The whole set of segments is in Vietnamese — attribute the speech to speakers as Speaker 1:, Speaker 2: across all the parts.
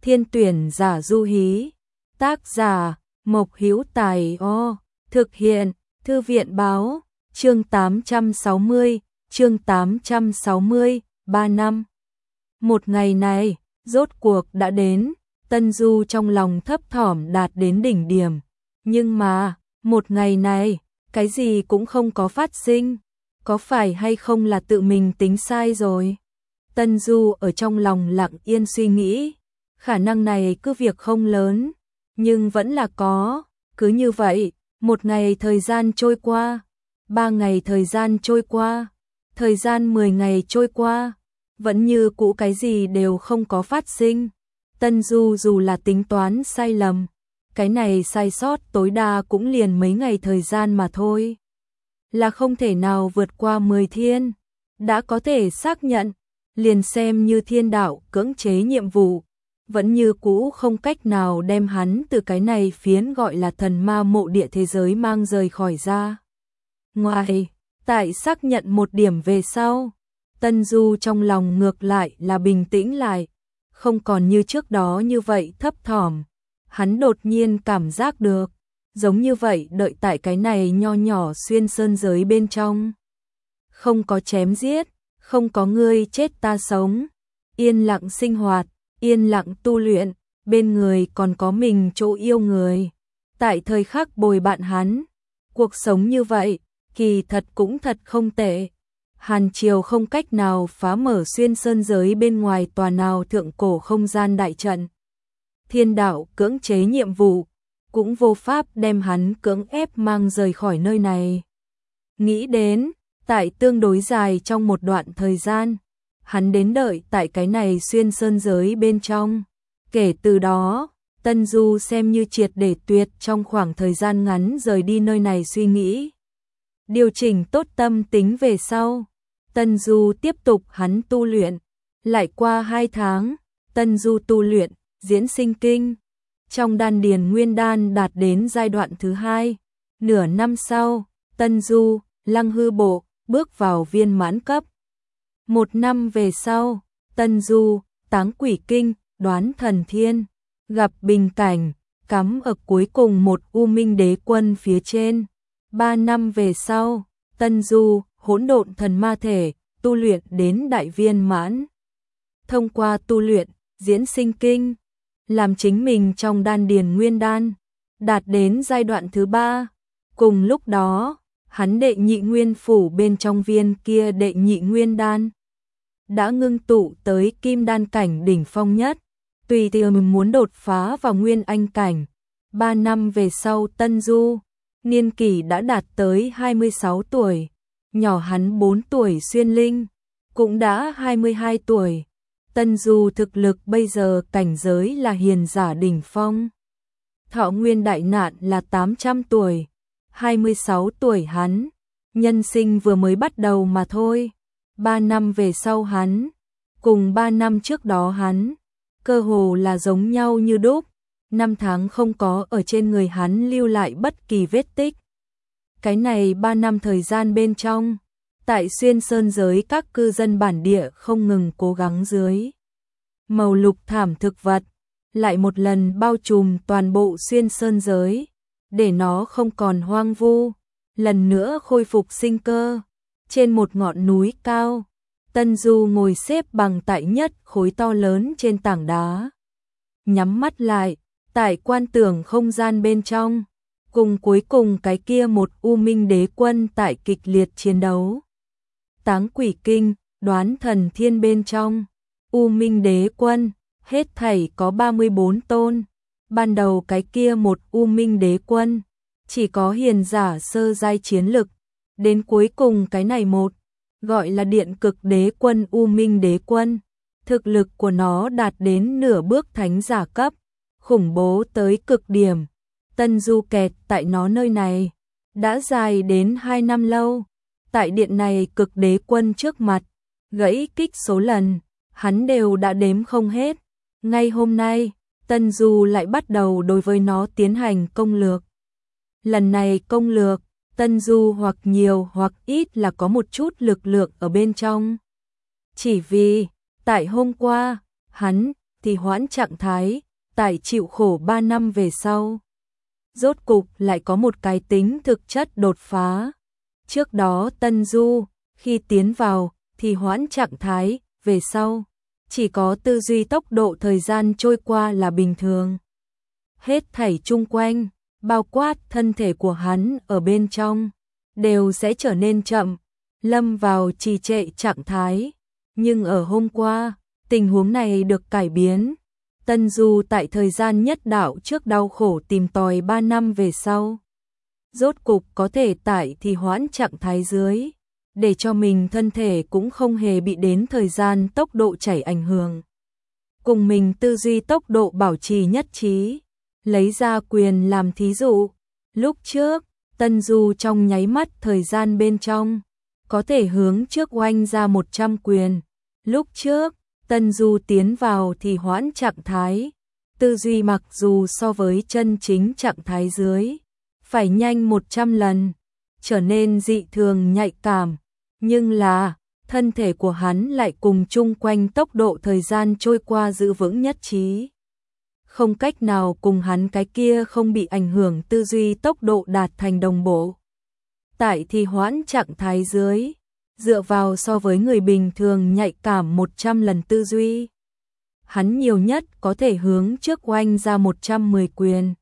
Speaker 1: Thiên tuyển giả du hí. Tác giả Mộc Hữu Tài. Thực hiện Thư viện báo. Chương 860, 3 năm. Một ngày này, rốt cuộc đã đến, Tân Du trong lòng thấp thỏm đạt đến đỉnh điểm. Nhưng mà, một ngày này, cái gì cũng không có phát sinh. Có phải hay không là tự mình tính sai rồi? Tân Du ở trong lòng lặng yên suy nghĩ. Khả năng này cứ việc không lớn, nhưng vẫn là có. Cứ như vậy, một ngày thời gian trôi qua, 3 ngày thời gian trôi qua, thời gian 10 ngày trôi qua, vẫn như cũ cái gì đều không có phát sinh. Tân Du dù là tính toán sai lầm, cái này sai sót tối đa cũng liền mấy ngày thời gian mà thôi. Là không thể nào vượt qua 10 thiên, đã có thể xác nhận, liền xem như thiên đạo cưỡng chế nhiệm vụ, vẫn như cũ không cách nào đem hắn từ cái này phiến gọi là thần ma mộ địa thế giới mang rời khỏi ra. Ngoài, tại xác nhận một điểm về sau, Tân Du trong lòng ngược lại là bình tĩnh lại, không còn như trước đó như vậy thấp thỏm. Hắn đột nhiên cảm giác được, giống như vậy đợi tại cái này nho nhỏ xuyên sơn giới bên trong. Không có chém giết, không có ngươi chết ta sống, yên lặng sinh hoạt, yên lặng tu luyện, bên người còn có mình chỗ yêu người. Tại thời khắc bồi bạn hắn, cuộc sống như vậy, kỳ thật cũng thật không tệ. Hàn Triều không cách nào phá mở xuyên sơn giới bên ngoài tòa nào thượng cổ không gian đại trận. Thiên đạo cưỡng chế nhiệm vụ, cũng vô pháp đem hắn cưỡng ép mang rời khỏi nơi này. Nghĩ đến, tại tương đối dài trong một đoạn thời gian, hắn đến đợi tại cái này xuyên sơn giới bên trong. Kể từ đó, Tân Du xem như triệt để tuyệt trong khoảng thời gian ngắn rời đi nơi này suy nghĩ. Điều chỉnh tốt tâm tính về sau, Tân Du tiếp tục hắn tu luyện. Lại qua 2 tháng, Tân Du tu luyện Diễn Sinh Kinh. Trong đan điền nguyên đan đạt đến giai đoạn thứ 2. Nửa năm sau, Tân Du, Lăng Hư Bộ, bước vào viên mãn cấp. 1 năm về sau, Tân Du, Táng Quỷ Kinh, Đoán Thần Thiên, gặp bình cảnh, cắm ở cuối cùng một U Minh Đế Quân phía trên. 3 năm về sau, Tân Du, Hỗn Độn Thần Ma Thể, tu luyện đến đại viên mãn. Thông qua tu luyện Diễn Sinh Kinh, làm chính mình trong đan điền nguyên đan đạt đến giai đoạn thứ 3. Cùng lúc đó, hắn đệ nhị nguyên phủ bên trong viên kia đệ nhị nguyên đan đã ngưng tụ tới kim đan cảnh đỉnh phong nhất, tùy tiện muốn đột phá vào nguyên anh cảnh. 3 năm về sau Tân Du, niên kỷ đã đạt tới 26 tuổi, nhỏ hắn 4 tuổi Xuyên Linh, cũng đã 22 tuổi. Tân Du thực lực bây giờ cảnh giới là hiền giả đỉnh phong. Thọ nguyên đại nạn là 800 tuổi, 26 tuổi hắn, nhân sinh vừa mới bắt đầu mà thôi. 3 năm về sau hắn, cùng 3 năm trước đó hắn, cơ hồ là giống nhau như đúc. 5 tháng không có ở trên người hắn lưu lại bất kỳ vết tích. Cái này 3 năm thời gian bên trong, tại xuyên sơn giới các cư dân bản địa không ngừng cố gắng dưới. Màu lục thảm thực vật, lại một lần bao trùm toàn bộ xuyên sơn giới, để nó không còn hoang vu, lần nữa khôi phục sinh cơ. Trên một ngọn núi cao, Tân Du ngồi xếp bằng tại nhất khối to lớn trên tảng đá. Nhắm mắt lại, tại quan tưởng không gian bên trong, cùng cuối cùng cái kia một U Minh Đế Quân tại kịch liệt chiến đấu. Táng Quỷ Kinh, Đoán Thần Thiên bên trong, U Minh Đế Quân, hết thảy có 34 tôn. Ban đầu cái kia một U Minh Đế Quân, chỉ có hiền giả sơ giai chiến lực. Đến cuối cùng cái này một, gọi là Điện Cực Đế Quân U Minh Đế Quân. Thực lực của nó đạt đến nửa bước thánh giả cấp, khủng bố tới cực điểm. Tân Du kẹt tại nó nơi này, đã dài đến 2 năm lâu. Tại điện này Cực Đế Quân trước mặt, gãy kích số lần, hắn đều đã đếm không hết. Ngay hôm nay, Tân Du lại bắt đầu đối với nó tiến hành công lược. Lần này công lược, Tân Du hoặc nhiều hoặc ít là có một chút lực lượng ở bên trong. Chỉ vì, tại hôm qua, hắn thì hoãn trạng thái, tại chịu khổ 3 năm về sau. Rốt cục lại có một cái tính thực chất đột phá. Trước đó Tân Du, khi tiến vào, thì hoãn trạng thái, về sau, chỉ có tư duy tốc độ thời gian trôi qua là bình thường. Hết thảy chung quanh, bao quát thân thể của hắn ở bên trong, đều sẽ trở nên chậm, lâm vào trì trệ trạng thái. Nhưng ở hôm qua, tình huống này được cải biến. Tân Du tại thời gian nhất đạo trước đau khổ tìm tòi 3 năm về sau, rốt cục có thể tại thì hoãn trạng thái dưới, để cho mình thân thể cũng không hề bị đến thời gian tốc độ chảy ảnh hưởng. Cùng mình tư duy tốc độ bảo trì nhất trí, lấy ra quyền làm thí dụ. Lúc trước, Tân Du trong nháy mắt thời gian bên trong, có thể hướng trước oanh ra 100 quyền. Lúc trước, Tân Du tiến vào thì hoãn trạng thái, tư duy mặc dù so với chân chính trạng thái dưới, phải nhanh 100 lần, trở nên dị thường nhạy cảm, nhưng là, thân thể của hắn lại cùng chung quanh tốc độ thời gian trôi qua giữ vững nhất trí. Không cách nào cùng hắn cái kia không bị ảnh hưởng tư duy tốc độ đạt thành đồng bộ. Tại thì hoãn trạng thái dưới, dựa vào so với người bình thường nhạy cảm 100 lần tư duy, hắn nhiều nhất có thể hướng trước oanh ra 110 quyền.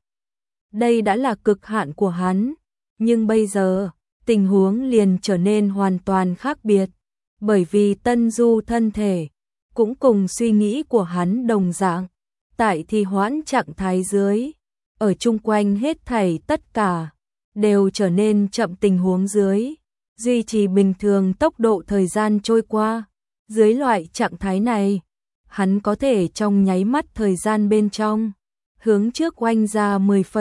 Speaker 1: Đây đã là cực hạn của hắn, nhưng bây giờ, tình huống liền trở nên hoàn toàn khác biệt, bởi vì Tân Du thân thể cũng cùng suy nghĩ của hắn đồng dạng, tại thì hoãn trạng thái dưới, ở chung quanh hết thảy tất cả đều trở nên chậm tình huống dưới, duy trì bình thường tốc độ thời gian trôi qua. Dưới loại trạng thái này, hắn có thể trong nháy mắt thời gian bên trong, hướng trước oanh ra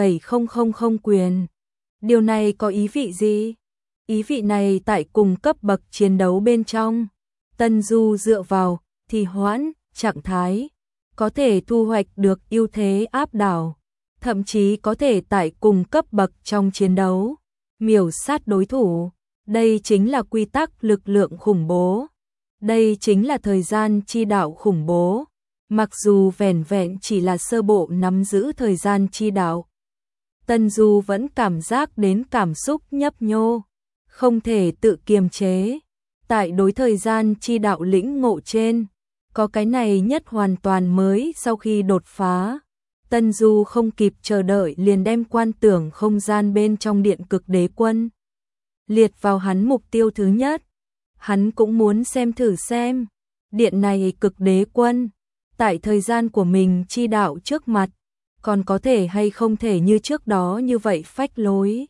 Speaker 1: 10,000 quyền. Điều này có ý vị gì? Ý vị này tại cùng cấp bậc chiến đấu bên trong, Tân Du dựa vào thì hoãn trạng thái, có thể thu hoạch được ưu thế áp đảo, thậm chí có thể tại cùng cấp bậc trong chiến đấu, miểu sát đối thủ. Đây chính là quy tắc lực lượng khủng bố. Đây chính là thời gian chi đạo khủng bố. Mặc dù vẻn vẹn chỉ là sơ bộ nắm giữ thời gian chi đạo, Tân Du vẫn cảm giác đến cảm xúc nhấp nhô, không thể tự kiềm chế. Tại đối thời gian chi đạo lĩnh ngộ trên, có cái này nhất hoàn toàn mới. Sau khi đột phá, Tân Du không kịp chờ đợi liền đem quan tưởng không gian bên trong điện cực đế quân liệt vào hắn mục tiêu thứ nhất. Hắn cũng muốn xem thử xem, điện này cực đế quân, tại thời gian của mình chi đạo trước mặt, còn có thể hay không thể như trước đó như vậy phách lối.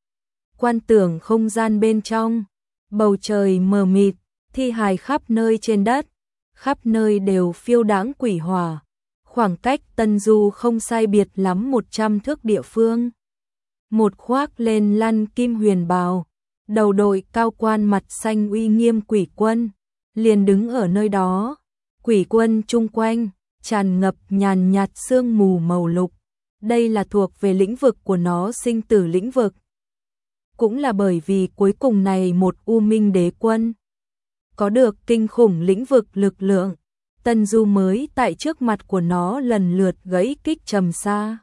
Speaker 1: Quan tưởng không gian bên trong, bầu trời mờ mịt, thi hài khắp nơi trên đất, khắp nơi đều phiêu đãng quỷ hỏa. Khoảng cách Tân Du không sai biệt lắm 100 thước địa phương. Một khoác lên lăn kim huyền bào, đầu đội cao quan mặt xanh uy nghiêm quỷ quân, liền đứng ở nơi đó. Quỷ quân chung quanh, tràn ngập nhàn nhạt sương mù màu lục. Đây là thuộc về lĩnh vực của nó, sinh tử lĩnh vực. Cũng là bởi vì cuối cùng này một U Minh đế quân có được kinh khủng lĩnh vực lực lượng, Tân Du mới tại trước mặt của nó lần lượt gãy kích trầm xa.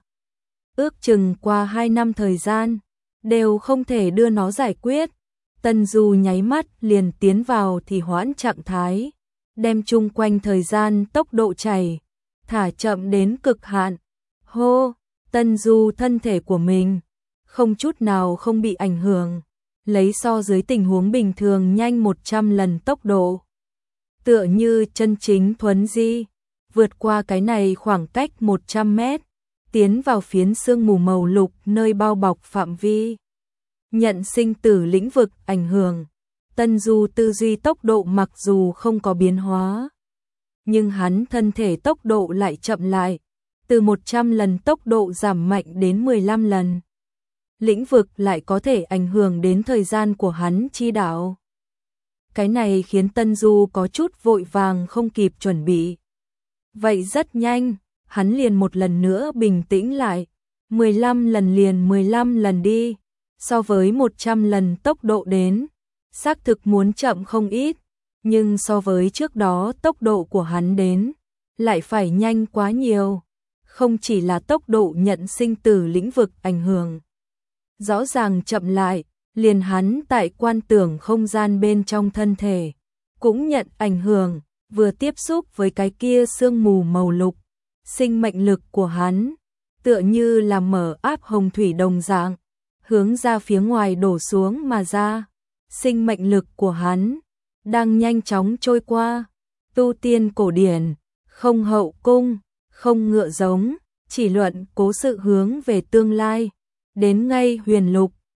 Speaker 1: Ước chừng qua 2 năm thời gian, đều không thể đưa nó giải quyết. Tân Du nháy mắt liền tiến vào thì hoãn trạng thái, đem chung quanh thời gian tốc độ chảy thả chậm đến cực hạn. Hô, Tân Du thân thể của mình không chút nào không bị ảnh hưởng, lấy so dưới tình huống bình thường nhanh 100 lần tốc độ. Tựa như chân chính thuấn di, vượt qua cái này khoảng cách 100 mét, tiến vào phiến sương mù màu lục nơi bao bọc phạm vi nhận sinh tử lĩnh vực ảnh hưởng. Tân Du tư duy tốc độ mặc dù không có biến hóa, nhưng hắn thân thể tốc độ lại chậm lại, từ 100 lần tốc độ giảm mạnh đến 15 lần. Lĩnh vực lại có thể ảnh hưởng đến thời gian của hắn chi đạo. Cái này khiến Tân Du có chút vội vàng không kịp chuẩn bị. Vậy rất nhanh, hắn liền một lần nữa bình tĩnh lại. 15 lần liền 15 lần đi, so với 100 lần tốc độ đến, xác thực muốn chậm không ít, nhưng so với trước đó tốc độ của hắn đến, lại phải nhanh quá nhiều. Không chỉ là tốc độ nhận sinh tử lĩnh vực ảnh hưởng rõ ràng chậm lại, liền hắn tại quan tưởng không gian bên trong thân thể cũng nhận ảnh hưởng, vừa tiếp xúc với cái kia sương mù màu lục, sinh mệnh lực của hắn tựa như là mở áp hồng thủy đồng dạng, hướng ra phía ngoài đổ xuống mà ra. Sinh mệnh lực của hắn đang nhanh chóng trôi qua. Tu tiên cổ điển, không hậu cung, không ngựa giống, chỉ luận cố sự hướng về tương lai. Đến ngay huyền lục,